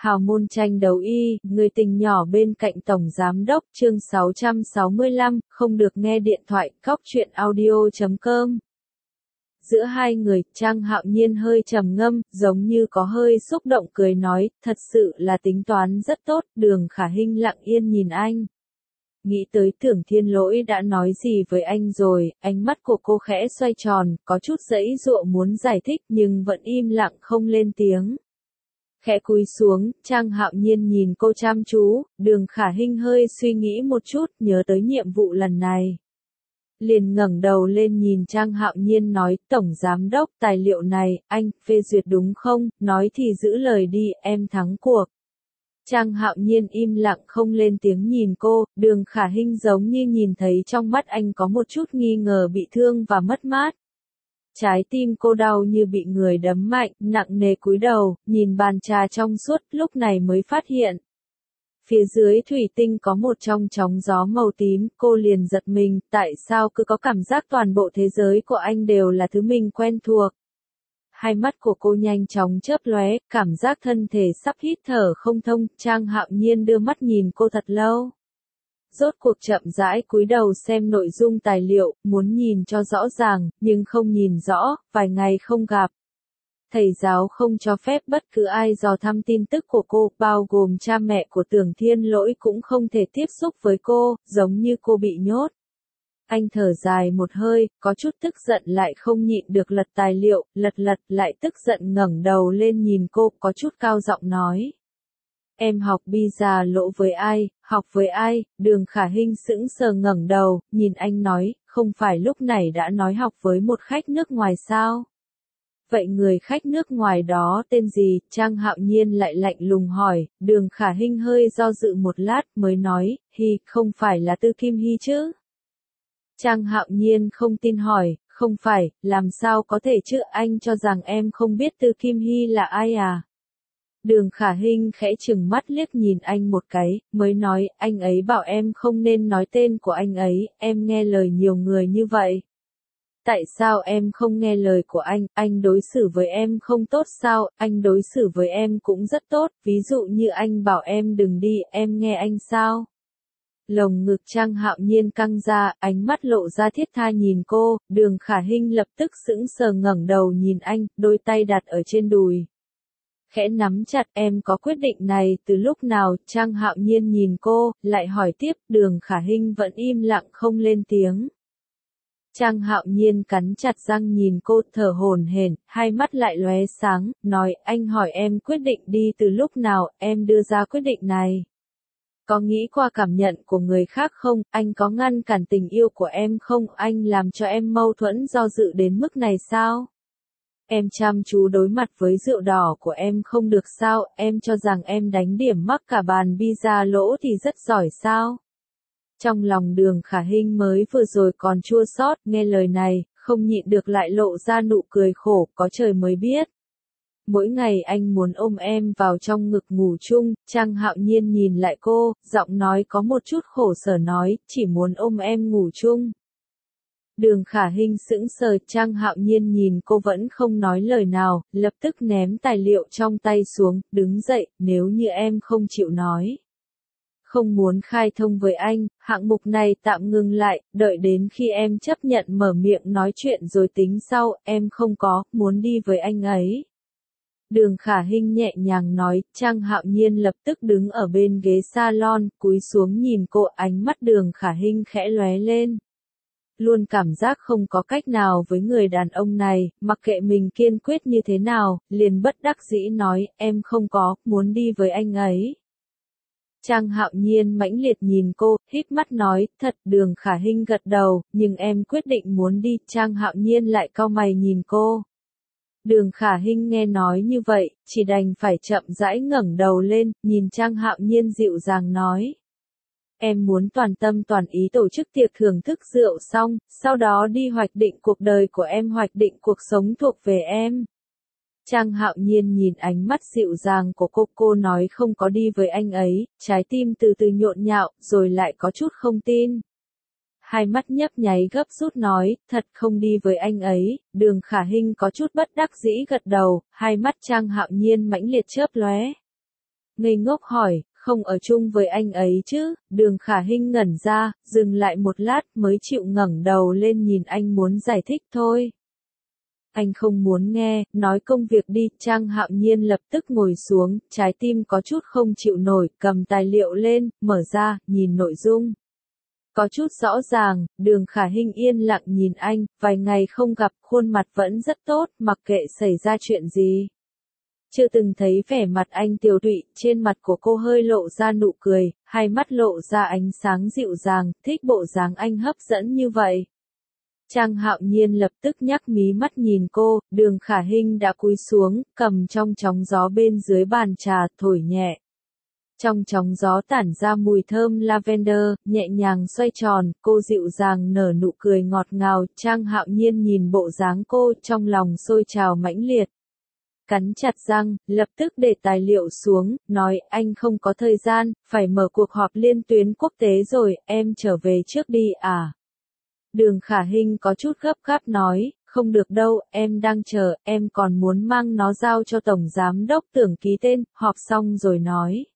Hào môn tranh đấu y, người tình nhỏ bên cạnh tổng giám đốc, chương 665, không được nghe điện thoại, cóc truyện audio.com. Giữa hai người, Trang Hạo Nhiên hơi trầm ngâm, giống như có hơi xúc động cười nói, thật sự là tính toán rất tốt, Đường Khả Hinh lặng yên nhìn anh. Nghĩ tới Tưởng Thiên Lỗi đã nói gì với anh rồi, ánh mắt của cô khẽ xoay tròn, có chút giãy giụa muốn giải thích nhưng vẫn im lặng không lên tiếng. Khẽ cúi xuống, Trang Hạo Nhiên nhìn cô chăm chú, Đường Khả Hinh hơi suy nghĩ một chút, nhớ tới nhiệm vụ lần này. Liền ngẩng đầu lên nhìn Trang Hạo Nhiên nói, Tổng Giám đốc, tài liệu này, anh, phê duyệt đúng không, nói thì giữ lời đi, em thắng cuộc. Trang Hạo Nhiên im lặng không lên tiếng nhìn cô, Đường Khả Hinh giống như nhìn thấy trong mắt anh có một chút nghi ngờ bị thương và mất mát. Trái tim cô đau như bị người đấm mạnh, nặng nề cúi đầu, nhìn bàn trà trong suốt, lúc này mới phát hiện. Phía dưới thủy tinh có một trong chóng gió màu tím, cô liền giật mình, tại sao cứ có cảm giác toàn bộ thế giới của anh đều là thứ mình quen thuộc. Hai mắt của cô nhanh chóng chớp lóe, cảm giác thân thể sắp hít thở không thông, Trang Hạo Nhiên đưa mắt nhìn cô thật lâu. Rốt cuộc chậm rãi cúi đầu xem nội dung tài liệu, muốn nhìn cho rõ ràng, nhưng không nhìn rõ, vài ngày không gặp. Thầy giáo không cho phép bất cứ ai dò thăm tin tức của cô, bao gồm cha mẹ của Tưởng Thiên Lỗi cũng không thể tiếp xúc với cô, giống như cô bị nhốt. Anh thở dài một hơi, có chút tức giận lại không nhịn được lật tài liệu, lật lại tức giận ngẩng đầu lên nhìn cô, có chút cao giọng nói. Em học pizza lỗ với ai, học với ai, Đường Khả Hinh sững sờ ngẩng đầu, nhìn anh nói, không phải lúc này đã nói học với một khách nước ngoài sao? Vậy người khách nước ngoài đó tên gì? Trang Hạo Nhiên lại lạnh lùng hỏi, Đường Khả Hinh hơi do dự một lát mới nói, không phải là Tư Kim Hy chứ? Trang Hạo Nhiên không tin hỏi, không phải, làm sao có thể chứ, anh cho rằng em không biết Tư Kim Hy là ai à? Đường Khả Hinh khẽ chừng mắt liếc nhìn anh một cái, mới nói, anh ấy bảo em không nên nói tên của anh ấy, em nghe lời nhiều người như vậy. Tại sao em không nghe lời của anh đối xử với em không tốt sao, anh đối xử với em cũng rất tốt, ví dụ như anh bảo em đừng đi, em nghe anh sao? Lồng ngực Trang Hạo Nhiên căng ra, ánh mắt lộ ra thiết tha nhìn cô, Đường Khả Hinh lập tức sững sờ ngẩng đầu nhìn anh, đôi tay đặt ở trên đùi. Khẽ nắm chặt, em có quyết định này từ lúc nào? Trang Hạo Nhiên nhìn cô, lại hỏi tiếp, Đường Khả Hinh vẫn im lặng không lên tiếng. Trang Hạo Nhiên cắn chặt răng nhìn cô, thở hổn hển, hai mắt lại lóe sáng, nói, anh hỏi em quyết định đi từ lúc nào, em đưa ra quyết định này. Có nghĩ qua cảm nhận của người khác không, anh có ngăn cản tình yêu của em không, anh làm cho em mâu thuẫn do dự đến mức này sao? Em chăm chú đối mặt với rượu đỏ của em không được sao, em cho rằng em đánh điểm mắc cả bàn pizza lỗ thì rất giỏi sao? Trong lòng Đường Khả Hinh mới vừa rồi còn chua xót, nghe lời này, không nhịn được lại lộ ra nụ cười khổ, có trời mới biết. Mỗi ngày anh muốn ôm em vào trong ngực ngủ chung, Trang Hạo Nhiên nhìn lại cô, giọng nói có một chút khổ sở nói, chỉ muốn ôm em ngủ chung. Đường Khả Hinh sững sờ, Trang Hạo Nhiên nhìn cô vẫn không nói lời nào, lập tức ném tài liệu trong tay xuống, đứng dậy, nếu như em không chịu nói. Không muốn khai thông với anh, hạng mục này tạm ngừng lại, đợi đến khi em chấp nhận mở miệng nói chuyện rồi tính sau, em không có, muốn đi với anh ấy. Đường Khả Hinh nhẹ nhàng nói, Trang Hạo Nhiên lập tức đứng ở bên ghế salon, cúi xuống nhìn cô, ánh mắt Đường Khả Hinh khẽ lóe lên. Luôn cảm giác không có cách nào với người đàn ông này, mặc kệ mình kiên quyết như thế nào, liền bất đắc dĩ nói, em không có, muốn đi với anh ấy. Trang Hạo Nhiên mãnh liệt nhìn cô, híp mắt nói, thật, Đường Khả Hinh gật đầu, nhưng em quyết định muốn đi, Trang Hạo Nhiên lại cau mày nhìn cô. Đường Khả Hinh nghe nói như vậy, chỉ đành phải chậm rãi ngẩng đầu lên, nhìn Trang Hạo Nhiên dịu dàng nói. Em muốn toàn tâm toàn ý tổ chức tiệc thưởng thức rượu xong, sau đó đi hoạch định cuộc đời của em, hoạch định cuộc sống thuộc về em. Trang Hạo Nhiên nhìn ánh mắt dịu dàng của cô nói không có đi với anh ấy, trái tim từ từ nhộn nhạo, rồi lại có chút không tin. Hai mắt nhấp nháy gấp rút nói, thật không đi với anh ấy, Đường Khả Hinh có chút bất đắc dĩ gật đầu, hai mắt Trang Hạo Nhiên mãnh liệt chớp lóe. ngây ngốc hỏi, không ở chung với anh ấy chứ? Đường Khả Hinh ngẩn ra, dừng lại một lát mới chịu ngẩng đầu lên nhìn anh muốn giải thích thôi. Anh không muốn nghe, nói công việc đi. Trang Hạo Nhiên lập tức ngồi xuống, trái tim có chút không chịu nổi, cầm tài liệu lên, mở ra, nhìn nội dung. Có chút rõ ràng, Đường Khả Hinh yên lặng nhìn anh, vài ngày không gặp, khuôn mặt vẫn rất tốt, mặc kệ xảy ra chuyện gì. Chưa từng thấy vẻ mặt anh tiều tụy, trên mặt của cô hơi lộ ra nụ cười, hai mắt lộ ra ánh sáng dịu dàng, thích bộ dáng anh hấp dẫn như vậy. Trang Hạo Nhiên lập tức nhắc mí mắt nhìn cô, Đường Khả Hinh đã cúi xuống, cầm trong chóng gió bên dưới bàn trà, thổi nhẹ. Trong chóng gió tản ra mùi thơm lavender, nhẹ nhàng xoay tròn, cô dịu dàng nở nụ cười ngọt ngào, Trang Hạo Nhiên nhìn bộ dáng cô, trong lòng sôi trào mãnh liệt. Cắn chặt răng, lập tức để tài liệu xuống, nói anh không có thời gian, phải mở cuộc họp liên tuyến quốc tế rồi, em trở về trước đi à. Đường Khả Hinh có chút gấp gáp nói, không được đâu, em đang chờ, em còn muốn mang nó giao cho Tổng Giám Đốc Tưởng ký tên, họp xong rồi nói.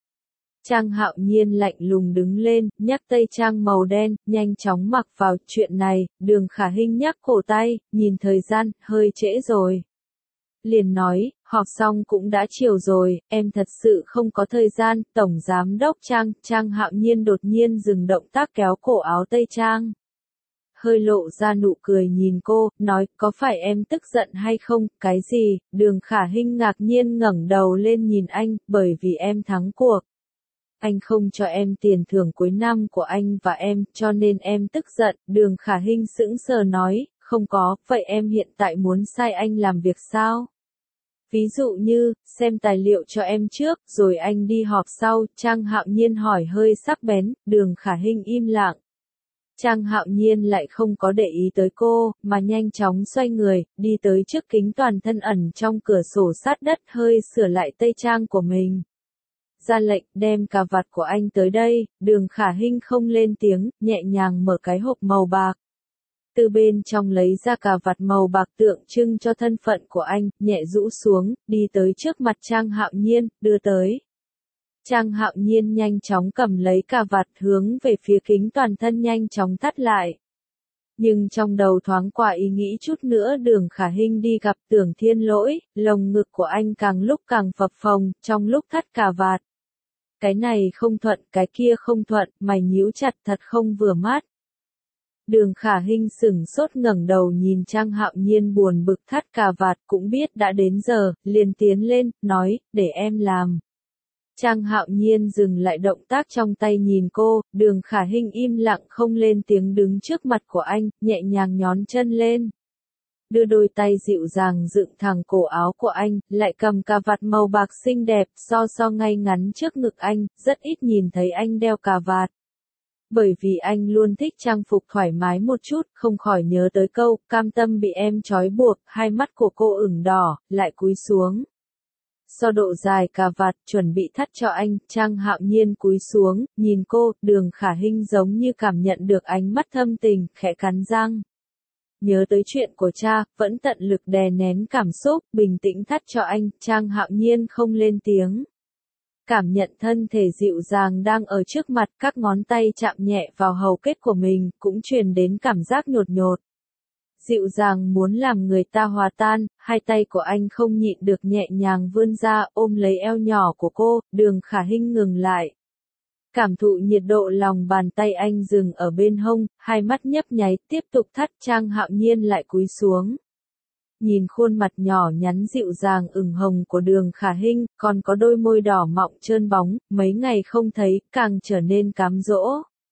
Trang Hạo Nhiên lạnh lùng đứng lên, nhắc tây trang màu đen, nhanh chóng mặc vào. Chuyện này, Đường Khả Hinh nhắc cổ tay, nhìn thời gian, hơi trễ rồi. Liền nói, họp xong cũng đã chiều rồi, em thật sự không có thời gian. Tổng Giám Đốc Trang Hạo Nhiên đột nhiên dừng động tác kéo cổ áo tây trang. Hơi lộ ra nụ cười nhìn cô, nói, có phải em tức giận hay không? Cái gì? Đường Khả Hinh ngạc nhiên ngẩng đầu lên nhìn anh, bởi vì em thắng cuộc. Anh không cho em tiền thưởng cuối năm của anh và em, cho nên em tức giận. Đường Khả Hinh sững sờ nói, không có, vậy em hiện tại muốn sai anh làm việc sao? Ví dụ như, xem tài liệu cho em trước, rồi anh đi họp sau. Trang Hạo Nhiên hỏi hơi sắc bén, Đường Khả Hinh im lặng. Trang Hạo Nhiên lại không có để ý tới cô, mà nhanh chóng xoay người, đi tới trước kính toàn thân ẩn trong cửa sổ sát đất, hơi sửa lại tây trang của mình. Ra lệnh, đem cà vạt của anh tới đây. Đường Khả Hinh không lên tiếng, nhẹ nhàng mở cái hộp màu bạc. Từ bên trong lấy ra cà vạt màu bạc tượng trưng cho thân phận của anh, nhẹ rũ xuống, đi tới trước mặt Trang Hạo Nhiên, đưa tới. Trang Hạo Nhiên nhanh chóng cầm lấy cà vạt hướng về phía kính toàn thân nhanh chóng thắt lại. Nhưng trong đầu thoáng qua ý nghĩ chút nữa Đường Khả Hinh đi gặp Tưởng Thiên Lỗi, lồng ngực của anh càng lúc càng phập phồng, trong lúc thắt cà vạt. Cái này không thuận, cái kia không thuận, mày nhíu chặt thật không vừa mắt. Đường Khả Hinh sửng sốt ngẩng đầu nhìn Trang Hạo Nhiên buồn bực thắt cà vạt, cũng biết đã đến giờ, liền tiến lên, nói, để em làm. Trang Hạo Nhiên dừng lại động tác trong tay nhìn cô, Đường Khả Hinh im lặng không lên tiếng đứng trước mặt của anh, nhẹ nhàng nhón chân lên. Đưa đôi tay dịu dàng dựng thẳng cổ áo của anh, lại cầm cà vạt màu bạc xinh đẹp, so ngay ngắn trước ngực anh, rất ít nhìn thấy anh đeo cà vạt. Bởi vì anh luôn thích trang phục thoải mái một chút, không khỏi nhớ tới câu, cam tâm bị em trói buộc, hai mắt của cô ửng đỏ, lại cúi xuống. So độ dài cà vạt, chuẩn bị thắt cho anh, Trang Hạo Nhiên cúi xuống, nhìn cô, Đường Khả Hinh giống như cảm nhận được ánh mắt thâm tình, khẽ cắn răng. Nhớ tới chuyện của cha, vẫn tận lực đè nén cảm xúc, bình tĩnh thắt cho anh, Trang Hạo Nhiên không lên tiếng. Cảm nhận thân thể dịu dàng đang ở trước mặt, các ngón tay chạm nhẹ vào hầu kết của mình, cũng truyền đến cảm giác nhột nhột. Dịu dàng muốn làm người ta hòa tan, hai tay của anh không nhịn được nhẹ nhàng vươn ra, ôm lấy eo nhỏ của cô, Đường Khả Hinh ngừng lại. Cảm thụ nhiệt độ lòng bàn tay anh dừng ở bên hông, hai mắt nhấp nháy, tiếp tục thắt. Trang Hạo Nhiên lại cúi xuống. Nhìn khuôn mặt nhỏ nhắn dịu dàng ửng hồng của Đường Khả Hinh, còn có đôi môi đỏ mọng trơn bóng, mấy ngày không thấy, càng trở nên cám dỗ.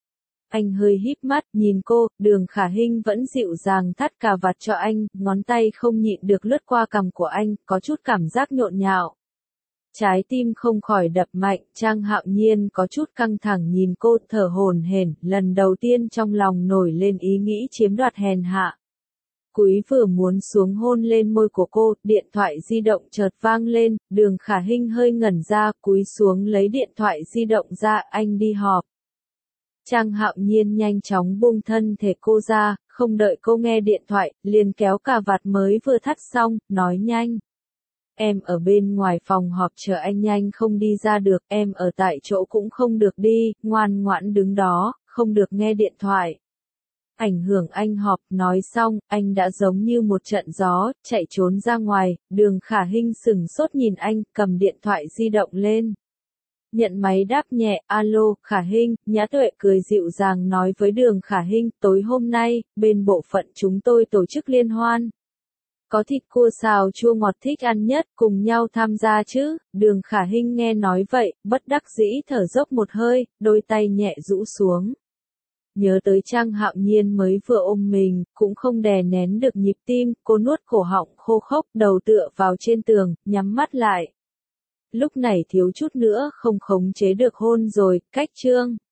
Anh hơi híp mắt, nhìn cô, Đường Khả Hinh vẫn dịu dàng thắt cà vạt cho anh, ngón tay không nhịn được lướt qua cằm của anh, có chút cảm giác nhộn nhạo. Trái tim không khỏi đập mạnh, Trang Hạo Nhiên có chút căng thẳng nhìn cô, thở hổn hển, lần đầu tiên trong lòng nổi lên ý nghĩ chiếm đoạt hèn hạ. Cúi vừa muốn xuống hôn lên môi của cô, điện thoại di động chợt vang lên, Đường Khả Hinh hơi ngẩn ra, cúi xuống lấy điện thoại di động ra, anh đi họp. Trang Hạo Nhiên nhanh chóng buông thân thể cô ra, không đợi cô nghe điện thoại, liền kéo cà vạt mới vừa thắt xong, nói nhanh. Em ở bên ngoài phòng họp chờ anh nhanh không đi ra được, em ở tại chỗ cũng không được đi, ngoan ngoãn đứng đó, không được nghe điện thoại. Ảnh hưởng anh họp, nói xong, anh đã giống như một trận gió, chạy trốn ra ngoài, Đường Khả Hinh sửng sốt nhìn anh, cầm điện thoại di động lên. Nhận máy đáp nhẹ, alo, Khả Hinh, Nhã Tuệ cười dịu dàng nói với Đường Khả Hinh, tối hôm nay, bên bộ phận chúng tôi tổ chức liên hoan. Có thịt cua xào chua ngọt thích ăn nhất, cùng nhau tham gia chứ, Đường Khả Hinh nghe nói vậy, bất đắc dĩ thở dốc một hơi, đôi tay nhẹ rũ xuống. Nhớ tới Trang Hạo Nhiên mới vừa ôm mình, cũng không đè nén được nhịp tim, cô nuốt cổ họng khô khốc, đầu tựa vào trên tường, nhắm mắt lại. Lúc này thiếu chút nữa không khống chế được hôn rồi, cách chương.